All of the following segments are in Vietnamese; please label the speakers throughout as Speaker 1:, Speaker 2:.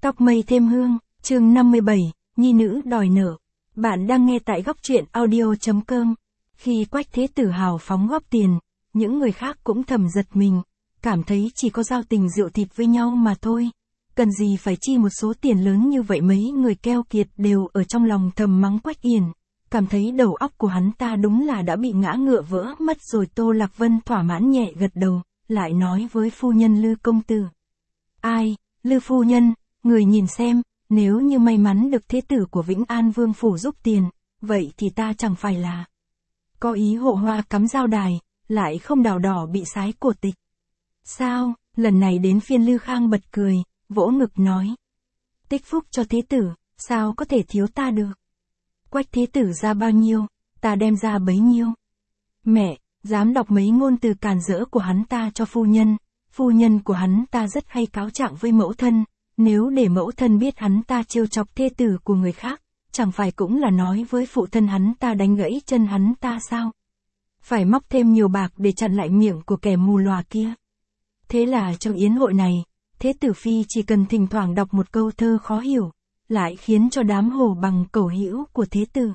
Speaker 1: Tóc mây thêm hương, chương 57, nhi nữ đòi nợ. Bạn đang nghe tại góc truyện audio.com. Khi Quách Thế Tử hào phóng góp tiền, những người khác cũng thầm giật mình, cảm thấy chỉ có giao tình rượu thịt với nhau mà thôi. Cần gì phải chi một số tiền lớn như vậy. Mấy người keo kiệt đều ở trong lòng thầm mắng Quách Yển, cảm thấy đầu óc của hắn ta đúng là đã bị ngã ngựa vỡ mất rồi. Tô Lạc Vân thỏa mãn nhẹ gật đầu, lại nói với phu nhân Lư công tử. Ai, Lư phu nhân, người nhìn xem, nếu như may mắn được thế tử của Vĩnh An Vương phủ giúp tiền, vậy thì ta chẳng phải là có ý hộ hoa cắm dao đài, lại không đào đỏ bị sái cổ tịch. Sao, lần này đến phiên Lư Khang bật cười, vỗ ngực nói. Tích phúc cho thế tử, sao có thể thiếu ta được. Quách thế tử ra bao nhiêu, ta đem ra bấy nhiêu. Mẹ, dám đọc mấy ngôn từ càn rỡ của hắn ta cho phu nhân của hắn ta rất hay cáo trạng với mẫu thân, nếu để mẫu thân biết hắn ta trêu chọc thê tử của người khác, chẳng phải cũng là nói với phụ thân hắn ta đánh gãy chân hắn ta sao? Phải móc thêm nhiều bạc để chặn lại miệng của kẻ mù lòa kia. Thế là trong yến hội này, thế tử phi chỉ cần thỉnh thoảng đọc một câu thơ khó hiểu, lại khiến cho đám hồ bằng cẩu hữu của thế tử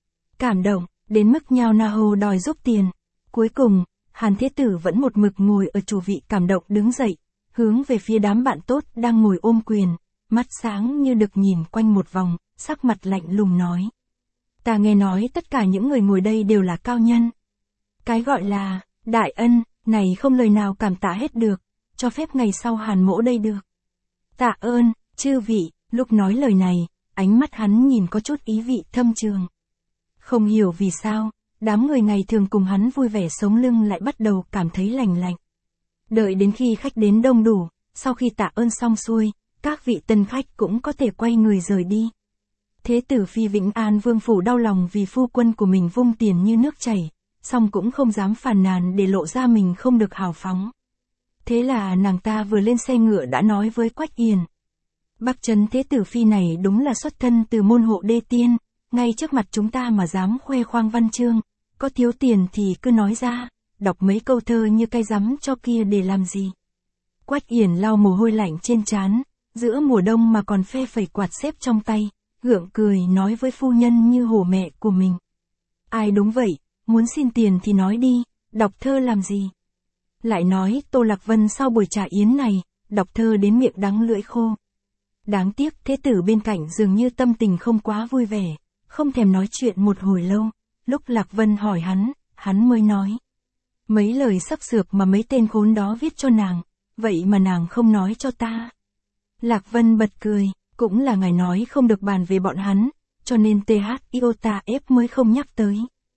Speaker 1: cảm động, đến mức nhao nhao đòi giúp tiền. Cuối cùng, Hàn thế tử vẫn một mực ngồi ở chủ vị cảm động đứng dậy, hướng về phía đám bạn tốt đang ngồi ôm quyền, mắt sáng như được nhìn quanh một vòng, sắc mặt lạnh lùng nói. Ta nghe nói tất cả những người ngồi đây đều là cao nhân. Cái gọi là đại ân này không lời nào cảm tạ hết được, cho phép ngày sau Hàn mỗ đây được tạ ơn chư vị. Lúc nói lời này, ánh mắt hắn nhìn có chút ý vị thâm trường. Không hiểu vì sao, đám người ngày thường cùng hắn vui vẻ sống lưng lại bắt đầu cảm thấy lành lạnh. Đợi đến khi khách đến đông đủ, sau khi tạ ơn xong xuôi, các vị tân khách cũng có thể quay người rời đi. Thế tử phi Vĩnh An Vương phủ đau lòng vì phu quân của mình vung tiền như nước chảy, song cũng không dám phàn nàn để lộ ra mình không được hào phóng. Thế là nàng ta vừa lên xe ngựa đã nói với Quách Yển. Bắc Trấn thế tử phi này đúng là xuất thân từ môn hộ đê tiên, ngay trước mặt chúng ta mà dám khoe khoang văn chương, có thiếu tiền thì cứ nói ra, đọc mấy câu thơ như cay rắm cho kia để làm gì. Quách Yển lau mồ hôi lạnh trên trán, giữa mùa đông mà còn phe phẩy quạt xếp trong tay, gượng cười nói với phu nhân như hổ mẹ của mình. Ai đúng vậy, muốn xin tiền thì nói đi, đọc thơ làm gì. Lại nói Tô Lạc Vân sau buổi trà yến này, đọc thơ đến miệng đắng lưỡi khô. Đáng tiếc thế tử bên cạnh dường như tâm tình không quá vui vẻ, không thèm nói chuyện một hồi lâu. Lúc Lạc Vân hỏi hắn mới nói. Mấy lời sắp sược mà mấy tên khốn đó viết cho nàng, vậy mà nàng không nói cho ta. Lạc Vân bật cười, cũng là ngài nói không được bàn về bọn hắn, cho nên THIOTA mới không nhắc tới.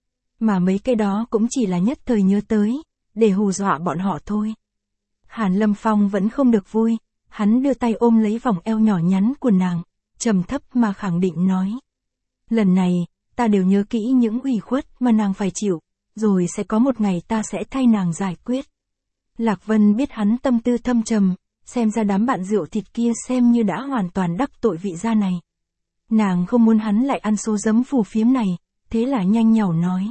Speaker 1: Mà mấy cái đó cũng chỉ là nhất thời nhớ tới, để hù dọa bọn họ thôi. Hàn Lâm Phong vẫn không được vui, hắn đưa tay ôm lấy vòng eo nhỏ nhắn của nàng, trầm thấp mà khẳng định nói. Lần này, ta đều nhớ kỹ những ủy khuất mà nàng phải chịu, rồi sẽ có một ngày ta sẽ thay nàng giải quyết. Lạc Vân biết hắn tâm tư thâm trầm, xem ra đám bạn rượu thịt kia xem như đã hoàn toàn đắc tội vị gia này. Nàng không muốn hắn lại ăn số giấm phù phiếm này, thế là nhanh nhảu nói.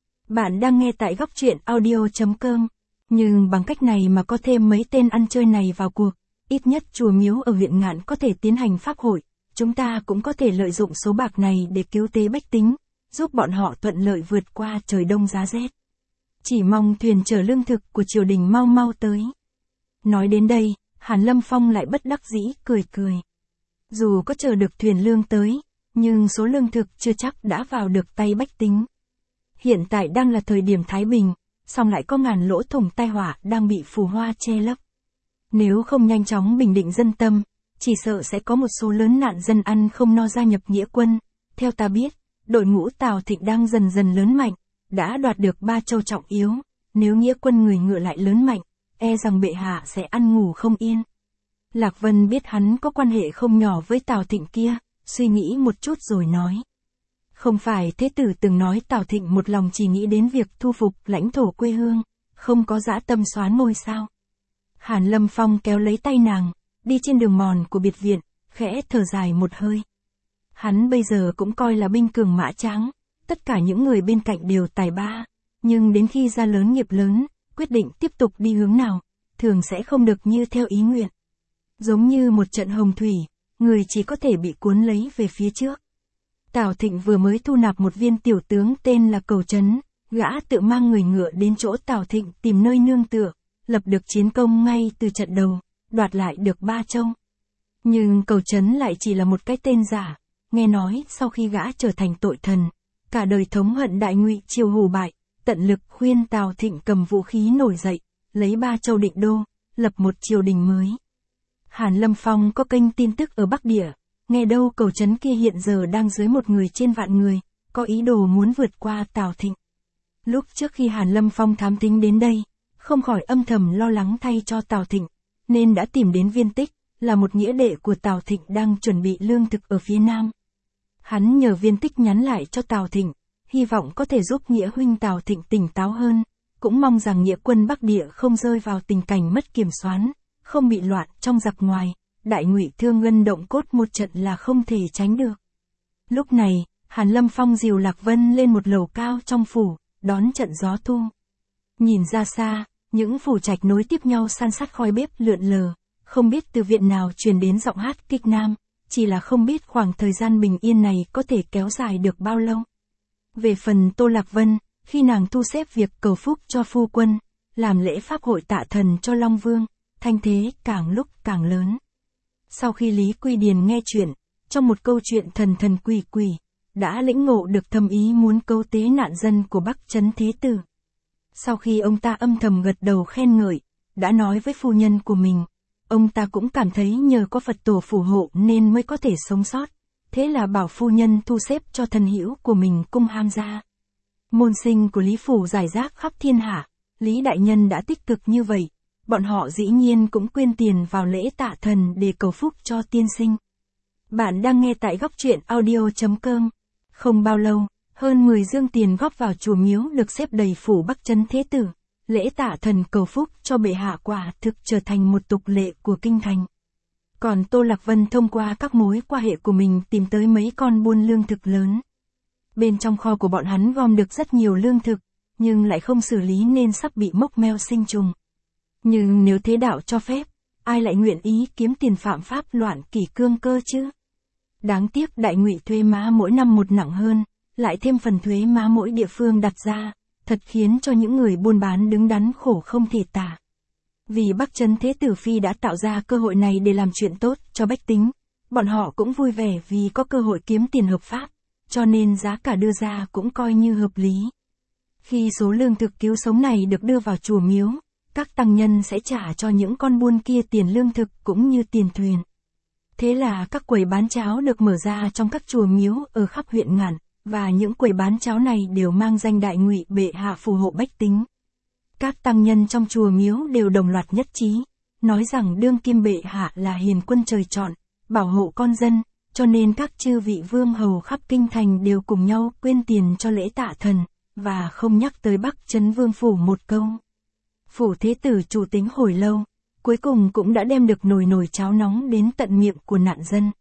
Speaker 1: Bạn đang nghe tại góc truyện audio.com, nhưng bằng cách này mà có thêm mấy tên ăn chơi này vào cuộc, ít nhất chùa miếu ở huyện Ngạn có thể tiến hành pháp hội, chúng ta cũng có thể lợi dụng số bạc này để cứu tế bách tính, giúp bọn họ thuận lợi vượt qua trời đông giá rét. Chỉ mong thuyền chở lương thực của triều đình mau mau tới. Nói đến đây, Hàn Lâm Phong lại bất đắc dĩ cười cười. Dù có chờ được thuyền lương tới, nhưng số lương thực chưa chắc đã vào được tay bách tính. Hiện tại đang là thời điểm thái bình, song lại có ngàn lỗ thủng tai họa đang bị phù hoa che lấp. Nếu không nhanh chóng bình định dân tâm, chỉ sợ sẽ có một số lớn nạn dân ăn không no gia nhập nghĩa quân. Theo ta biết, đội ngũ Tào Thịnh đang dần dần lớn mạnh, đã đoạt được 3 châu trọng yếu, nếu nghĩa quân người ngựa lại lớn mạnh, e rằng bệ hạ sẽ ăn ngủ không yên. Lạc Vân biết hắn có quan hệ không nhỏ với Tào Thịnh kia, suy nghĩ một chút rồi nói. Không phải thế tử từng nói Tào Thịnh một lòng chỉ nghĩ đến việc thu phục lãnh thổ quê hương, không có dã tâm xoán ngôi sao. Hàn Lâm Phong kéo lấy tay nàng, đi trên đường mòn của biệt viện, khẽ thở dài một hơi. Hắn bây giờ cũng coi là binh cường mã tráng, tất cả những người bên cạnh đều tài ba, nhưng đến khi ra lớn nghiệp lớn, quyết định tiếp tục đi hướng nào, thường sẽ không được như theo ý nguyện. Giống như một trận hồng thủy, người chỉ có thể bị cuốn lấy về phía trước. Tào Thịnh vừa mới thu nạp một viên tiểu tướng tên là Cầu Trấn, gã tự mang người ngựa đến chỗ Tào Thịnh tìm nơi nương tựa, lập được chiến công ngay từ trận đầu, đoạt lại được 3 châu. Nhưng Cầu Trấn lại chỉ là một cái tên giả, nghe nói sau khi gã trở thành tội thần, cả đời thống hận Đại Ngụy triều hù bại, tận lực khuyên Tào Thịnh cầm vũ khí nổi dậy, lấy 3 châu định đô, lập một triều đình mới. Hàn Lâm Phong có kênh tin tức ở Bắc Địa, nghe đâu Cầu Trấn kia hiện giờ đang dưới một người trên vạn người, có ý đồ muốn vượt qua Tào Thịnh. Lúc trước khi Hàn Lâm Phong thám thính đến đây, không khỏi âm thầm lo lắng thay cho Tào Thịnh, nên đã tìm đến Viên Tích, là một nghĩa đệ của Tào Thịnh đang chuẩn bị lương thực ở phía Nam. Hắn nhờ Viên Tích nhắn lại cho Tào Thịnh, hy vọng có thể giúp nghĩa huynh Tào Thịnh tỉnh táo hơn, cũng mong rằng nghĩa quân Bắc Địa không rơi vào tình cảnh mất kiểm soát, không bị loạn trong giặc ngoài, Đại Ngụy thương ngân động cốt một trận là không thể tránh được. Lúc này, Hàn Lâm Phong dìu Lạc Vân lên một lầu cao trong phủ, đón trận gió thu. Nhìn ra xa, những phủ trạch nối tiếp nhau san sát khói bếp lượn lờ, không biết từ viện nào truyền đến giọng hát kịch nam, chỉ là không biết khoảng thời gian bình yên này có thể kéo dài được bao lâu. Về phần Tô Lạc Vân, khi nàng thu xếp việc cầu phúc cho phu quân, làm lễ pháp hội tạ thần cho Long Vương, thanh thế càng lúc càng lớn. Sau khi Lý Quy Điền nghe chuyện, trong một câu chuyện thần thần quỷ quỷ, đã lĩnh ngộ được thâm ý muốn cứu tế nạn dân của Bắc Trấn Thế Tử. Sau khi ông ta âm thầm gật đầu khen ngợi, đã nói với phu nhân của mình, ông ta cũng cảm thấy nhờ có Phật tổ phù hộ nên mới có thể sống sót, thế là bảo phu nhân thu xếp cho thân hữu của mình cung ham gia. Môn sinh của Lý Phủ rải rác khắp thiên hạ, Lý Đại Nhân đã tích cực như vậy, bọn họ dĩ nhiên cũng quyên tiền vào lễ tạ thần để cầu phúc cho tiên sinh. Bạn đang nghe tại góc truyện audio.com. Không bao lâu, hơn 10 dương tiền góp vào chùa miếu được xếp đầy phủ Bắc Trấn Thế Tử. Lễ tạ thần cầu phúc cho bệ hạ quả thực trở thành một tục lệ của kinh thành. Còn Tô Lạc Vân thông qua các mối quan hệ của mình tìm tới mấy con buôn lương thực lớn. Bên trong kho của bọn hắn gom được rất nhiều lương thực, nhưng lại không xử lý nên sắp bị mốc meo sinh trùng. Nhưng nếu thế đạo cho phép, ai lại nguyện ý kiếm tiền phạm pháp loạn kỷ cương cơ chứ? Đáng tiếc Đại Ngụy thuế má mỗi năm một nặng hơn, lại thêm phần thuế má mỗi địa phương đặt ra, thật khiến cho những người buôn bán đứng đắn khổ không thể tả. Vì Bắc Trấn Thế Tử Phi đã tạo ra cơ hội này để làm chuyện tốt cho bách tính, bọn họ cũng vui vẻ vì có cơ hội kiếm tiền hợp pháp, cho nên giá cả đưa ra cũng coi như hợp lý. Khi số lương thực cứu sống này được đưa vào chùa miếu, các tăng nhân sẽ trả cho những con buôn kia tiền lương thực cũng như tiền thuyền. Thế là các quầy bán cháo được mở ra trong các chùa miếu ở khắp huyện Ngạn, và những quầy bán cháo này đều mang danh Đại Ngụy bệ hạ phù hộ bách tính. Các tăng nhân trong chùa miếu đều đồng loạt nhất trí, nói rằng đương kim bệ hạ là hiền quân trời chọn, bảo hộ con dân, cho nên các chư vị vương hầu khắp kinh thành đều cùng nhau quyên tiền cho lễ tạ thần, và không nhắc tới Bắc Trấn Vương phủ một câu. Phủ Thế Tử chủ tính hồi lâu, cuối cùng cũng đã đem được nồi cháo nóng đến tận miệng của nạn dân.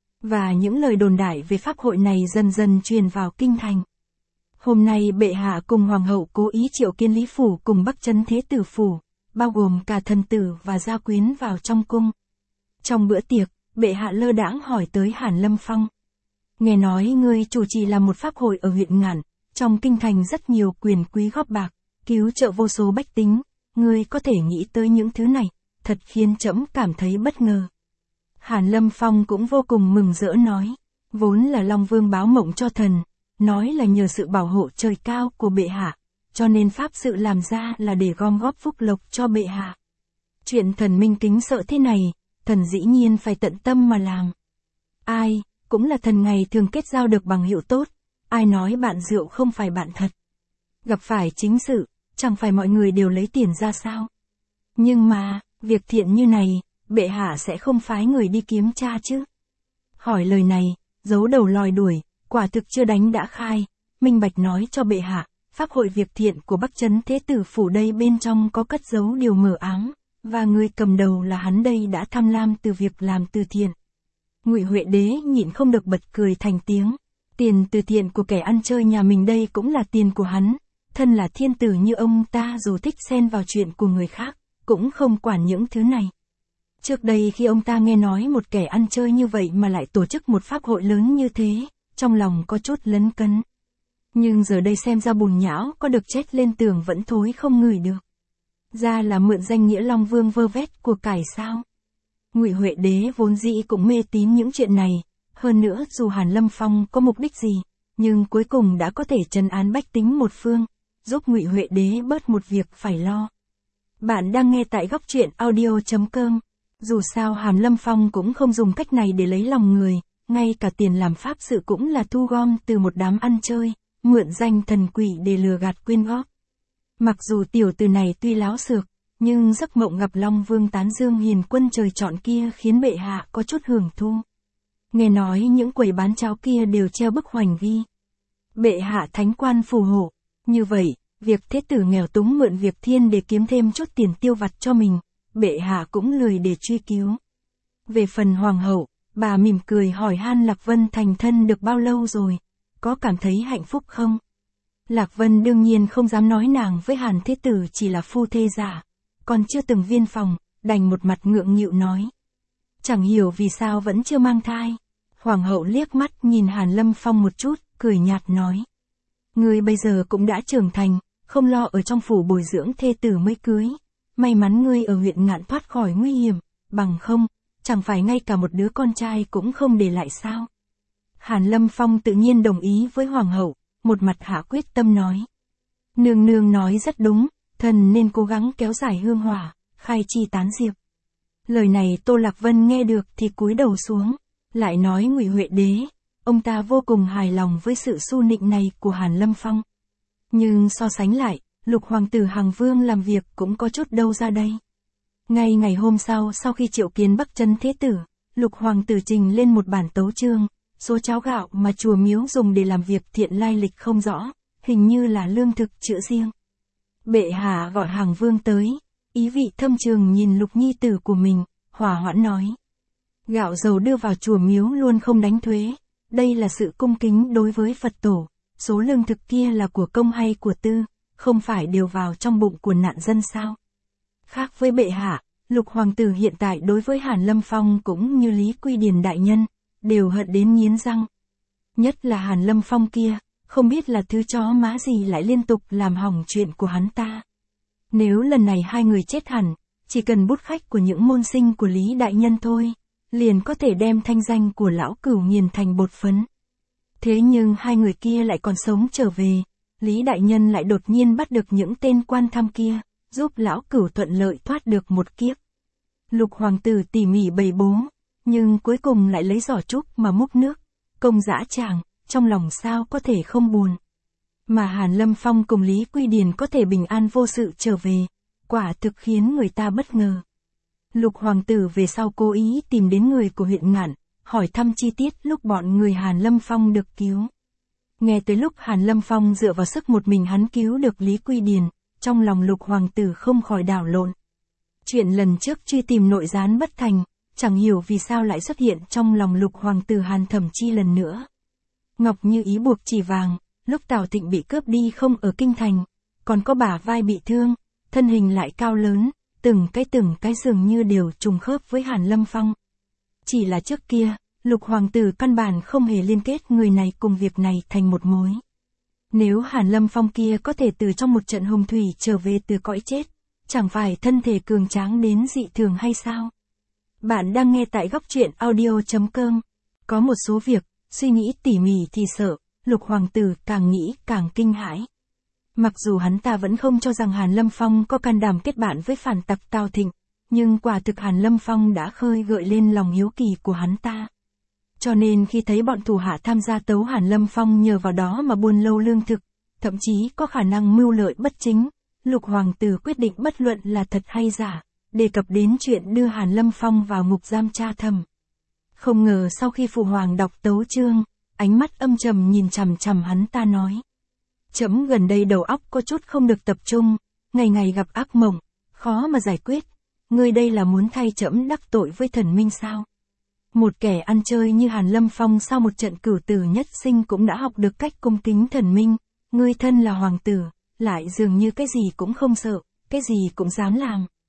Speaker 1: Và những lời đồn đại về pháp hội này dần dần truyền vào kinh thành. Hôm nay bệ hạ cùng hoàng hậu cố ý triệu kiến Lý Phủ cùng Bắc Trấn Thế Tử phủ, bao gồm cả thần tử và gia quyến vào trong cung. Trong bữa tiệc, bệ hạ lơ đãng hỏi tới Hàn Lâm Phong. Nghe nói ngươi chủ trì làm một pháp hội ở huyện Ngạn, trong kinh thành rất nhiều quyền quý góp bạc, cứu trợ vô số bách tính, ngươi có thể nghĩ tới những thứ này, thật khiến trẫm cảm thấy bất ngờ. Hàn Lâm Phong cũng vô cùng mừng rỡ nói, vốn là Long Vương báo mộng cho thần, nói là nhờ sự bảo hộ trời cao của bệ hạ, cho nên pháp sự làm ra là để gom góp phúc lộc cho bệ hạ. Chuyện thần minh kính sợ thế này, thần dĩ nhiên phải tận tâm mà làm. Ai, cũng là thần ngày thường kết giao được bằng hữu tốt, ai nói bạn rượu không phải bạn thật. Gặp phải chính sự, chẳng phải mọi người đều lấy tiền ra sao. Nhưng mà, việc thiện như này, bệ hạ sẽ không phái người đi kiếm tra chứ. Hỏi lời này, giấu đầu lòi đuổi, quả thực chưa đánh đã khai, minh bạch nói cho bệ hạ, pháp hội việc thiện của Bắc Trấn Thế Tử phủ đây bên trong có cất giấu điều mờ ám, và người cầm đầu là hắn đây đã tham lam từ việc làm từ thiện. Ngụy Huệ Đế nhịn không được bật cười thành tiếng, tiền từ thiện của kẻ ăn chơi nhà mình đây cũng là tiền của hắn, thân là thiên tử như ông ta dù thích xen vào chuyện của người khác, cũng không quản những thứ này. Trước đây khi ông ta nghe nói một kẻ ăn chơi như vậy mà lại tổ chức một pháp hội lớn như thế, trong lòng có chút lấn cấn. Nhưng giờ đây xem ra bùn nhão có được chết lên tường vẫn thối không ngửi được. Ra là mượn danh nghĩa Long Vương vơ vét của cải sao? Ngụy Huệ Đế vốn dĩ cũng mê tín những chuyện này, hơn nữa dù Hàn Lâm Phong có mục đích gì, nhưng cuối cùng đã có thể trấn án bách tính một phương, giúp Ngụy Huệ Đế bớt một việc phải lo. Bạn đang nghe tại góc truyện audio.com. Dù sao Hàn Lâm Phong cũng không dùng cách này để lấy lòng người, ngay cả tiền làm pháp sự cũng là thu gom từ một đám ăn chơi, mượn danh thần quỷ để lừa gạt quyên góp. Mặc dù tiểu tử này tuy láo xược, nhưng giấc mộng gặp Long Vương tán dương hiền quân trời chọn kia khiến bệ hạ có chút hưởng thu. Nghe nói những quầy bán cháo kia đều treo bức hoành ghi. Bệ hạ thánh quan phù hộ, như vậy, việc thế tử nghèo túng mượn việc thiên để kiếm thêm chút tiền tiêu vặt cho mình, bệ hạ cũng lười để truy cứu. Về phần hoàng hậu, bà mỉm cười hỏi han Lạc Vân thành thân được bao lâu rồi, có cảm thấy hạnh phúc không? Lạc Vân đương nhiên không dám nói nàng với Hàn thế tử chỉ là phu thê giả, còn chưa từng viên phòng, đành một mặt ngượng nghịu nói. Chẳng hiểu vì sao vẫn chưa mang thai. Hoàng hậu liếc mắt nhìn Hàn Lâm Phong một chút, cười nhạt nói. Ngươi bây giờ cũng đã trưởng thành, không lo ở trong phủ bồi dưỡng thê tử mới cưới. May mắn ngươi ở huyện Ngạn thoát khỏi nguy hiểm, bằng không, chẳng phải ngay cả một đứa con trai cũng không để lại sao. Hàn Lâm Phong tự nhiên đồng ý với Hoàng hậu, một mặt hạ quyết tâm nói. Nương nương nói rất đúng, thần nên cố gắng kéo dài hương hỏa, khai chi tán diệp. Lời này Tô Lạc Vân nghe được thì cúi đầu xuống, lại nói Ngụy Huệ Đế, ông ta vô cùng hài lòng với sự su nịnh này của Hàn Lâm Phong. Nhưng so sánh lại, Lục hoàng tử Hằng Vương làm việc cũng có chút đâu ra đây. Ngay ngày hôm sau khi triệu kiến Bắc Chân Thế Tử, Lục hoàng tử trình lên một bản tấu chương, số cháo gạo mà chùa miếu dùng để làm việc thiện lai lịch không rõ, hình như là lương thực chữa riêng. Bệ hạ gọi Hằng Vương tới, ý vị thâm trường nhìn Lục nhi tử của mình, hòa hoãn nói. Gạo dầu đưa vào chùa miếu luôn không đánh thuế, đây là sự cung kính đối với Phật tổ, số lương thực kia là của công hay của tư, không phải đều vào trong bụng của nạn dân sao? Khác với bệ hạ, Lục hoàng tử hiện tại đối với Hàn Lâm Phong cũng như Lý Quy Điền đại nhân, đều hận đến nghiến răng. Nhất là Hàn Lâm Phong kia, không biết là thứ chó má gì lại liên tục làm hỏng chuyện của hắn ta. Nếu lần này hai người chết hẳn, chỉ cần bút khách của những môn sinh của Lý đại nhân thôi, liền có thể đem thanh danh của lão cửu nghiền thành bột phấn. Thế nhưng hai người kia lại còn sống trở về, Lý đại nhân lại đột nhiên bắt được những tên quan tham kia, giúp lão cửu thuận lợi thoát được một kiếp. Lục hoàng tử tỉ mỉ bày bố, nhưng cuối cùng lại lấy giỏ trúc mà múc nước, công dã tràng, trong lòng sao có thể không buồn. Mà Hàn Lâm Phong cùng Lý Quy Điền có thể bình an vô sự trở về, quả thực khiến người ta bất ngờ. Lục hoàng tử về sau cố ý tìm đến người của huyện Ngạn, hỏi thăm chi tiết lúc bọn người Hàn Lâm Phong được cứu. Nghe tới lúc Hàn Lâm Phong dựa vào sức một mình hắn cứu được Lý Quy Điền, trong lòng Lục hoàng tử không khỏi đảo lộn. Chuyện lần trước truy tìm nội gián bất thành, chẳng hiểu vì sao lại xuất hiện trong lòng Lục hoàng tử Hàn Thẩm Chi lần nữa. Ngọc Như Ý buộc chỉ vàng, lúc Tào Thịnh bị cướp đi không ở kinh thành, còn có bả vai bị thương, thân hình lại cao lớn, từng cái dường như đều trùng khớp với Hàn Lâm Phong. Chỉ là trước kia, Lục hoàng tử căn bản không hề liên kết người này cùng việc này thành một mối. Nếu Hàn Lâm Phong kia có thể từ trong một trận hồng thủy trở về từ cõi chết, chẳng phải thân thể cường tráng đến dị thường hay sao? Bạn đang nghe tại góc truyện audio.com. Có một số việc, suy nghĩ tỉ mỉ thì sợ, Lục hoàng tử càng nghĩ càng kinh hãi. Mặc dù hắn ta vẫn không cho rằng Hàn Lâm Phong có can đảm kết bạn với phản tặc Tào Thịnh, nhưng quả thực Hàn Lâm Phong đã khơi gợi lên lòng hiếu kỳ của hắn ta. Cho nên khi thấy bọn thủ hạ tham gia tấu Hàn Lâm Phong nhờ vào đó mà buôn lậu lương thực, thậm chí có khả năng mưu lợi bất chính, Lục hoàng tử quyết định bất luận là thật hay giả, đề cập đến chuyện đưa Hàn Lâm Phong vào ngục giam tra thẩm. Không ngờ sau khi phụ hoàng đọc tấu chương, ánh mắt âm trầm nhìn chằm chằm hắn ta nói. Trẫm gần đây đầu óc có chút không được tập trung, ngày ngày gặp ác mộng, khó mà giải quyết. Ngươi đây là muốn thay trẫm đắc tội với thần minh sao? Một kẻ ăn chơi như Hàn Lâm Phong sau một trận cửu tử nhất sinh cũng đã học được cách cung kính thần minh, ngươi thân là hoàng tử, lại dường như cái gì cũng không sợ, cái gì cũng dám làm.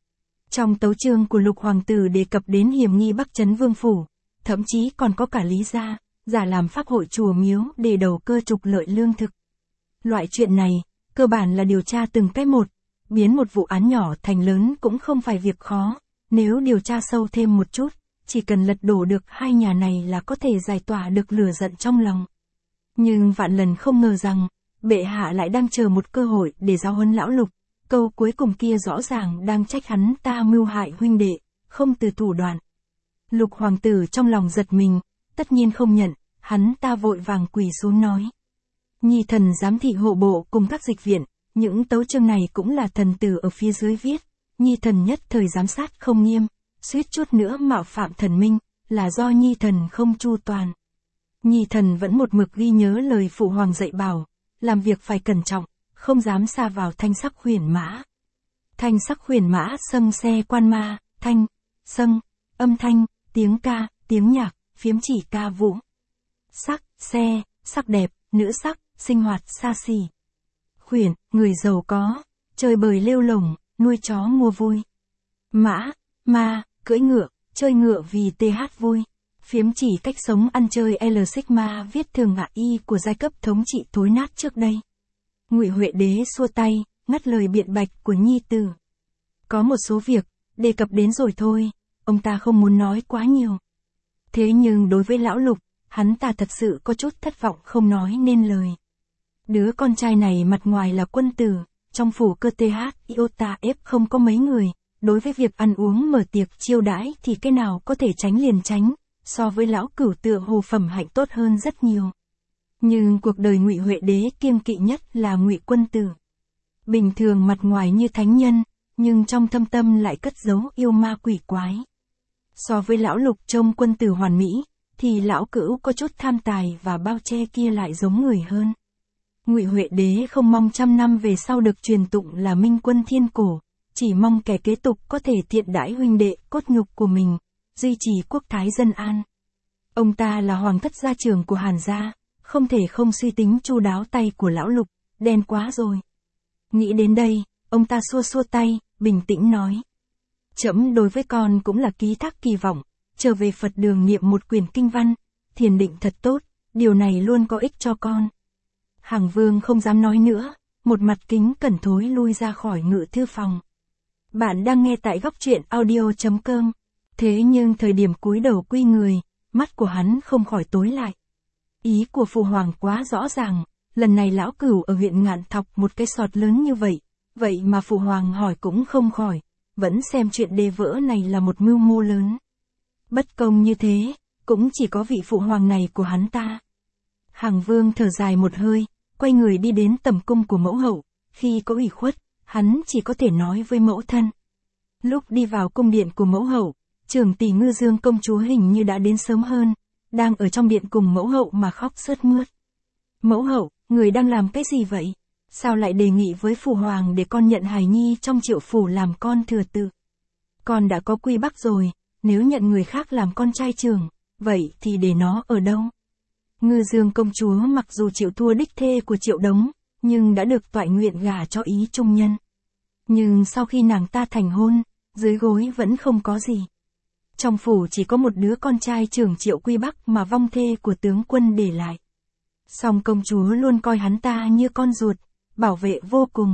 Speaker 1: Trong tấu chương của Lục Hoàng tử đề cập đến hiểm nghi Bắc Trấn Vương phủ, thậm chí còn có cả Lý gia, giả làm pháp hội chùa miếu để đầu cơ trục lợi lương thực. Loại chuyện này, cơ bản là điều tra từng cái một, biến một vụ án nhỏ thành lớn cũng không phải việc khó, nếu điều tra sâu thêm một chút, chỉ cần lật đổ được hai nhà này là có thể giải tỏa được lửa giận trong lòng. Nhưng vạn lần không ngờ rằng, bệ hạ lại đang chờ một cơ hội để giáo huấn lão Lục, câu cuối cùng kia rõ ràng đang trách hắn ta mưu hại huynh đệ, không từ thủ đoạn. Lục Hoàng tử trong lòng giật mình, tất nhiên không nhận, hắn ta vội vàng quỳ xuống nói. Nhi thần giám thị hộ bộ cùng các dịch viện, những tấu chương này cũng là thần tử ở phía dưới viết, Nhi thần nhất thời giám sát không nghiêm, suýt chút nữa mạo phạm thần minh, là do Nhi thần không chu toàn. Nhi thần vẫn một mực ghi nhớ lời phụ hoàng dạy bảo, làm việc phải cẩn trọng, không dám sa vào thanh sắc huyền mã. Thanh sắc huyền mã xâng xe quan ma, thanh, xâng, âm thanh, tiếng ca, tiếng nhạc, phiếm chỉ ca vũ. Sắc, xe, sắc đẹp, nữ sắc, sinh hoạt xa xỉ. Khuyển, người giàu có, chơi bời lêu lổng, nuôi chó mua vui. Mã, ma, cưỡi ngựa, chơi ngựa vì th vui. Phiếm chỉ cách sống ăn chơi L Sigma viết thường ngạ y của giai cấp thống trị thối nát trước đây. Ngụy Huệ đế xua tay, ngắt lời biện bạch của nhi tử. Có một số việc, đề cập đến rồi thôi, ông ta không muốn nói quá nhiều. Thế nhưng đối với lão Lục, hắn ta thật sự có chút thất vọng không nói nên lời. Đứa con trai này mặt ngoài là quân tử, trong phủ cơ th iota f không có mấy người, đối với việc ăn uống mở tiệc chiêu đãi thì cái nào có thể tránh liền tránh, so với lão Cửu tựa hồ phẩm hạnh tốt hơn rất nhiều. Nhưng cuộc đời Ngụy Huệ đế kiêng kỵ nhất là Ngụy quân tử. Bình thường mặt ngoài như thánh nhân, nhưng trong thâm tâm lại cất giấu yêu ma quỷ quái. So với lão Lục trông quân tử hoàn mỹ, thì lão Cửu có chút tham tài và bao che kia lại giống người hơn. Ngụy Huệ đế không mong trăm năm về sau được truyền tụng là minh quân thiên cổ, chỉ mong kẻ kế tục có thể thiện đãi huynh đệ cốt nhục của mình, duy trì quốc thái dân an. Ông ta là hoàng thất gia trưởng của Hàn gia, không thể không suy tính chu đáo. Tay của lão Lục, đen quá rồi. Nghĩ đến đây, ông ta xua xua tay, bình tĩnh nói. Trẫm đối với con cũng là ký thác kỳ vọng, trở về Phật đường niệm một quyển kinh văn, thiền định thật tốt, điều này luôn có ích cho con. Hằng Vương không dám nói nữa, một mặt kính cẩn thối lui ra khỏi ngự thư phòng. Bạn đang nghe tại góc truyện audio.com. Thế nhưng thời điểm cúi đầu quy người, mắt của hắn không khỏi tối lại. Ý của phụ hoàng quá rõ ràng, lần này lão Cửu ở huyện Ngạn Thọc một cái sọt lớn như vậy mà phụ hoàng hỏi cũng không khỏi, vẫn xem chuyện đê vỡ này là một mưu mô lớn. Bất công như thế, cũng chỉ có vị phụ hoàng này của hắn ta. Hằng Vương thở dài một hơi, quay người đi đến tẩm cung của mẫu hậu, khi có ủy khuất, hắn chỉ có thể nói với mẫu thân. Lúc đi vào cung điện của mẫu hậu, trưởng tỷ Ngư Dương công chúa hình như đã đến sớm hơn, đang ở trong điện cùng mẫu hậu mà khóc sướt mướt. Mẫu hậu, người đang làm cái gì vậy? Sao lại đề nghị với phụ hoàng để con nhận hài nhi trong Triệu phủ làm con thừa tự? Con đã có quy bắc rồi, nếu nhận người khác làm con trai trưởng, vậy thì để nó ở đâu? Ngư Dương công chúa mặc dù chịu thua đích thê của Triệu Đống, nhưng đã được toại nguyện gả cho ý trung nhân. Nhưng sau khi nàng ta thành hôn, dưới gối vẫn không có gì. Trong phủ chỉ có một đứa con trai trưởng Triệu Quy Bắc mà vong thê của tướng quân để lại. Song công chúa luôn coi hắn ta như con ruột, bảo vệ vô cùng.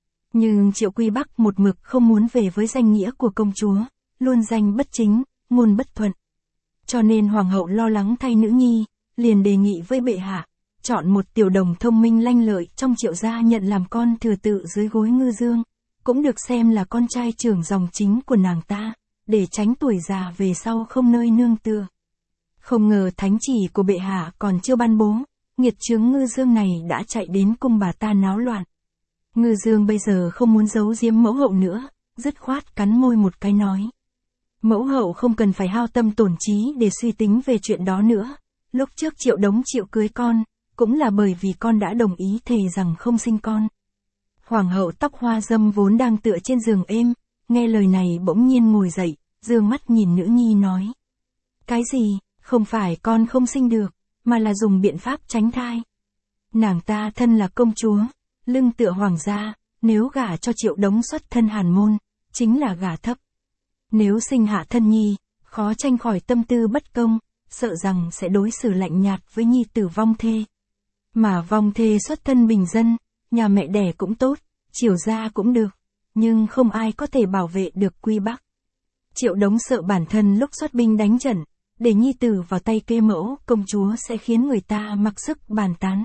Speaker 1: Nhưng Triệu Quy Bắc một mực không muốn về với danh nghĩa của công chúa, luôn danh bất chính, ngôn bất thuận. Cho nên hoàng hậu lo lắng thay nữ nhi, liền đề nghị với bệ hạ, chọn một tiểu đồng thông minh lanh lợi trong Triệu gia nhận làm con thừa tự dưới gối Ngư Dương, cũng được xem là con trai trưởng dòng chính của nàng ta, để tránh tuổi già về sau không nơi nương tựa. Không ngờ thánh chỉ của bệ hạ còn chưa ban bố, nghiệt chướng Ngư Dương này đã chạy đến cung bà ta náo loạn. Ngư Dương bây giờ không muốn giấu giếm mẫu hậu nữa, dứt khoát cắn môi một cái nói. Mẫu hậu không cần phải hao tâm tổn trí để suy tính về chuyện đó nữa. Lúc trước Triệu Đống chịu cưới con, cũng là bởi vì con đã đồng ý thề rằng không sinh con. Hoàng hậu tóc hoa dâm vốn đang tựa trên giường êm, nghe lời này bỗng nhiên ngồi dậy, dương mắt nhìn nữ nhi nói. Cái gì, không phải con không sinh được, mà là dùng biện pháp tránh thai. Nàng ta thân là công chúa, lưng tựa hoàng gia, nếu gả cho Triệu Đống xuất thân hàn môn, chính là gả thấp. Nếu sinh hạ thân nhi, khó tránh khỏi tâm tư bất công, sợ rằng sẽ đối xử lạnh nhạt với nhi tử vong thê. Mà vong thê xuất thân bình dân, nhà mẹ đẻ cũng tốt, Triệu gia cũng được, nhưng không ai có thể bảo vệ được Quy Bắc. Triệu Đống sợ bản thân lúc xuất binh đánh trận, để nhi tử vào tay Kê Mẫu công chúa sẽ khiến người ta mặc sức bàn tán.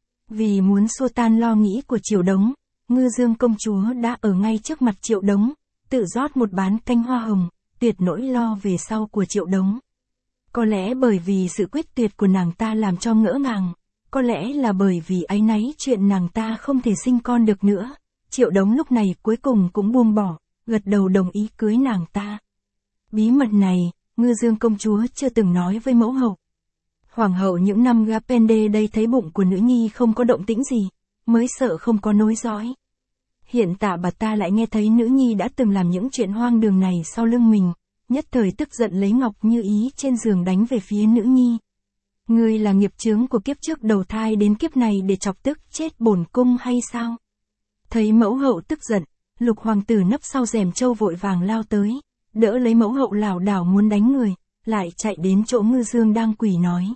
Speaker 1: Vì muốn xua tan lo nghĩ của Triệu Đống, Ngư Dương công chúa đã ở ngay trước mặt Triệu Đống, tự rót một bát canh hoa hồng, tuyệt nỗi lo về sau của Triệu Đống. Có lẽ bởi vì sự quyết tuyệt của nàng ta làm cho ngỡ ngàng, có lẽ là bởi vì áy náy chuyện nàng ta không thể sinh con được nữa, Triệu Đống lúc này cuối cùng cũng buông bỏ, gật đầu đồng ý cưới nàng ta. Bí mật này, Ngư Dương công chúa chưa từng nói với mẫu hậu. Hoàng hậu những năm Gapende đây thấy bụng của nữ nhi không có động tĩnh gì, mới sợ không có nối dõi. Hiện tại bà ta lại nghe thấy nữ nhi đã từng làm những chuyện hoang đường này sau lưng mình, nhất thời tức giận lấy Ngọc Như Ý trên giường đánh về phía nữ nhi. Ngươi là nghiệp chướng của kiếp trước đầu thai đến kiếp này để chọc tức chết bổn cung hay sao? Thấy mẫu hậu tức giận, Lục hoàng tử nấp sau rèm trâu vội vàng lao tới, đỡ lấy mẫu hậu lảo đảo muốn đánh người, lại chạy đến chỗ Ngư Dương đang quỳ nói.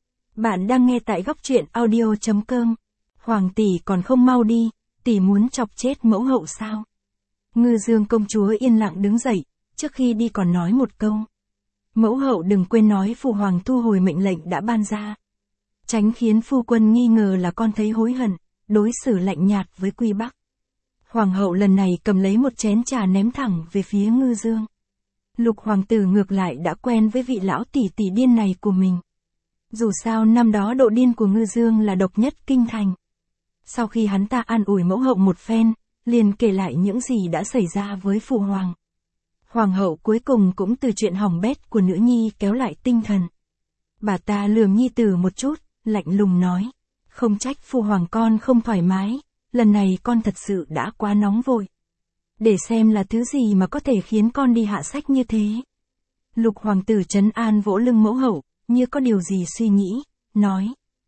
Speaker 1: Bạn đang nghe tại góc truyện audio.com. Hoàng tỷ còn không mau đi, tỷ muốn chọc chết mẫu hậu sao? Ngư Dương công chúa yên lặng đứng dậy, trước khi đi còn nói một câu. Mẫu hậu đừng quên nói phụ hoàng thu hồi mệnh lệnh đã ban ra. Tránh khiến phu quân nghi ngờ là con thấy hối hận, đối xử lạnh nhạt với Quy Bắc. Hoàng hậu lần này cầm lấy một chén trà ném thẳng về phía Ngư Dương. Lục hoàng tử ngược lại đã quen với vị lão tỷ tỷ điên này của mình. Dù sao năm đó độ điên của Ngư Dương là độc nhất kinh thành. Sau khi hắn ta an ủi mẫu hậu một phen, liền kể lại những gì đã xảy ra với phụ hoàng. Hoàng hậu cuối cùng cũng từ chuyện hỏng bét của nữ nhi kéo lại tinh thần. Bà ta lườm nhi tử một chút, lạnh lùng nói. Không trách phụ hoàng con không thoải mái, lần này con thật sự đã quá nóng vội. Để xem là thứ gì mà có thể khiến con đi hạ sách như thế. Lục hoàng tử trấn an vỗ lưng mẫu hậu, như có điều gì suy nghĩ, nói.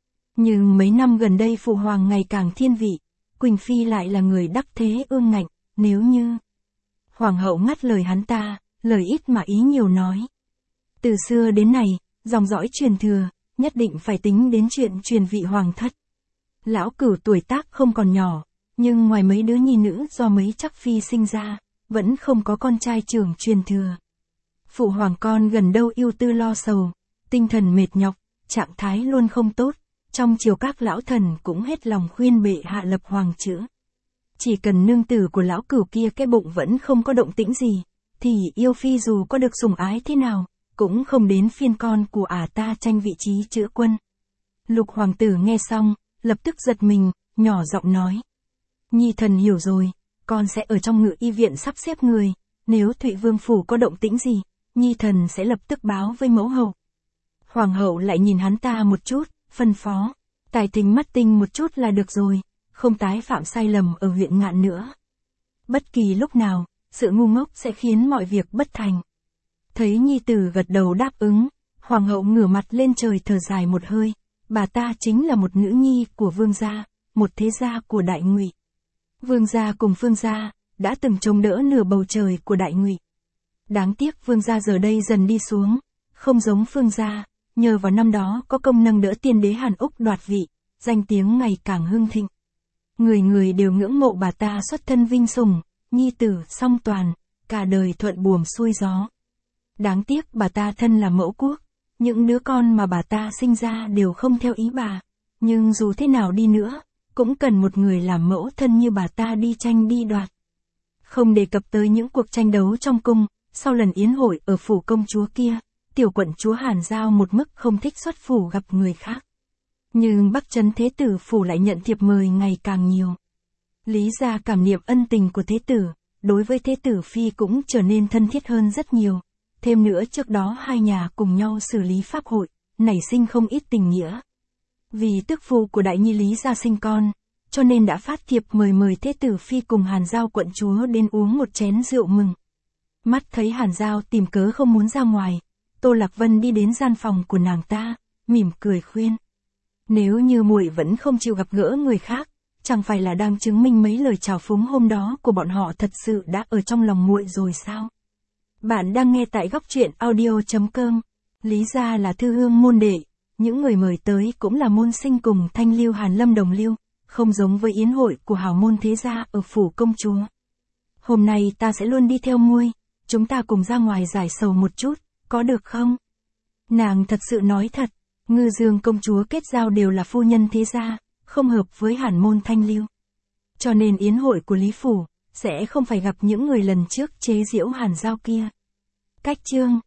Speaker 1: Nhưng mấy năm gần đây phụ hoàng ngày càng thiên vị, Quỳnh Phi lại là người đắc thế ương ngạnh, nếu như... Hoàng hậu ngắt lời hắn ta, lời ít mà ý nhiều nói. Từ xưa đến nay, dòng dõi truyền thừa, nhất định phải tính đến chuyện truyền vị hoàng thất. Lão Cửu tuổi tác không còn nhỏ, nhưng ngoài mấy đứa nhi nữ do mấy chắc phi sinh ra, vẫn không có con trai trưởng truyền thừa. Phụ hoàng con gần đâu ưu tư lo sầu, tinh thần mệt nhọc, trạng thái luôn không tốt, trong triều các lão thần cũng hết lòng khuyên bệ hạ lập hoàng chữ. Chỉ cần nương tử của lão Cửu kia cái bụng vẫn không có động tĩnh gì, thì yêu phi dù có được sủng ái thế nào, cũng không đến phiên con của ả ta tranh vị trí chữa quân. Lục hoàng tử nghe xong, lập tức giật mình, nhỏ giọng nói. Nhi thần hiểu rồi, con sẽ ở trong Ngự y viện sắp xếp người, nếu Thụy Vương phủ có động tĩnh gì, Nhi thần sẽ lập tức báo với mẫu hậu. Hoàng hậu lại nhìn hắn ta một chút, phân phó, tài tình mắt tinh một chút là được rồi, không tái phạm sai lầm ở huyện Ngạn nữa. Bất kỳ lúc nào, sự ngu ngốc sẽ khiến mọi việc bất thành. Thấy nhi tử gật đầu đáp ứng, hoàng hậu ngửa mặt lên trời thở dài một hơi, bà ta chính là một nữ nhi của vương gia, một thế gia của Đại Ngụy. Vương gia cùng Phương gia đã từng chống đỡ nửa bầu trời của Đại Ngụy. Đáng tiếc Vương gia giờ đây dần đi xuống, không giống Phương gia, nhờ vào năm đó có công nâng đỡ tiên đế Hàn Úc đoạt vị, danh tiếng ngày càng hưng thịnh. Người người đều ngưỡng mộ bà ta xuất thân vinh sủng, nhi tử song toàn, cả đời thuận buồm xuôi gió. Đáng tiếc bà ta thân là mẫu quốc, những đứa con mà bà ta sinh ra đều không theo ý bà, nhưng dù thế nào đi nữa, cũng cần một người làm mẫu thân như bà ta đi tranh đi đoạt. Không đề cập tới những cuộc tranh đấu trong cung, sau lần yến hội ở phủ công chúa kia, tiểu quận chúa Hàn Giao một mức không thích xuất phủ gặp người khác. Nhưng Bắc Trấn Thế Tử phủ lại nhận thiệp mời ngày càng nhiều. Lý gia cảm niệm ân tình của Thế Tử, đối với Thế Tử Phi cũng trở nên thân thiết hơn rất nhiều. Thêm nữa trước đó hai nhà cùng nhau xử lý pháp hội, nảy sinh không ít tình nghĩa. Vì tức phụ của đại nhi Lý gia sinh con, cho nên đã phát thiệp mời Thế Tử Phi cùng Hàn Giao quận chúa đến uống một chén rượu mừng. Mắt thấy Hàn Giao tìm cớ không muốn ra ngoài, Tô Lạc Vân đi đến gian phòng của nàng ta, mỉm cười khuyên. Nếu như muội vẫn không chịu gặp gỡ người khác, chẳng phải là đang chứng minh mấy lời chào phúng hôm đó của bọn họ thật sự đã ở trong lòng muội rồi sao? Bạn đang nghe tại góc truyện audio.com. Lý gia là thư hương môn đệ, những người mời tới cũng là môn sinh cùng Thanh Lưu Hàn Lâm Đồng Lưu, không giống với yến hội của hào môn thế gia ở phủ công chúa. Hôm nay ta sẽ luôn đi theo muội, chúng ta cùng ra ngoài giải sầu một chút, có được không? Nàng thật sự nói thật, Ngư Dương công chúa kết giao đều là phu nhân thế gia, không hợp với Hàn môn Thanh Lưu. Cho nên yến hội của Lý phủ sẽ không phải gặp những người lần trước chế giễu Hàn Giao kia. Cách chương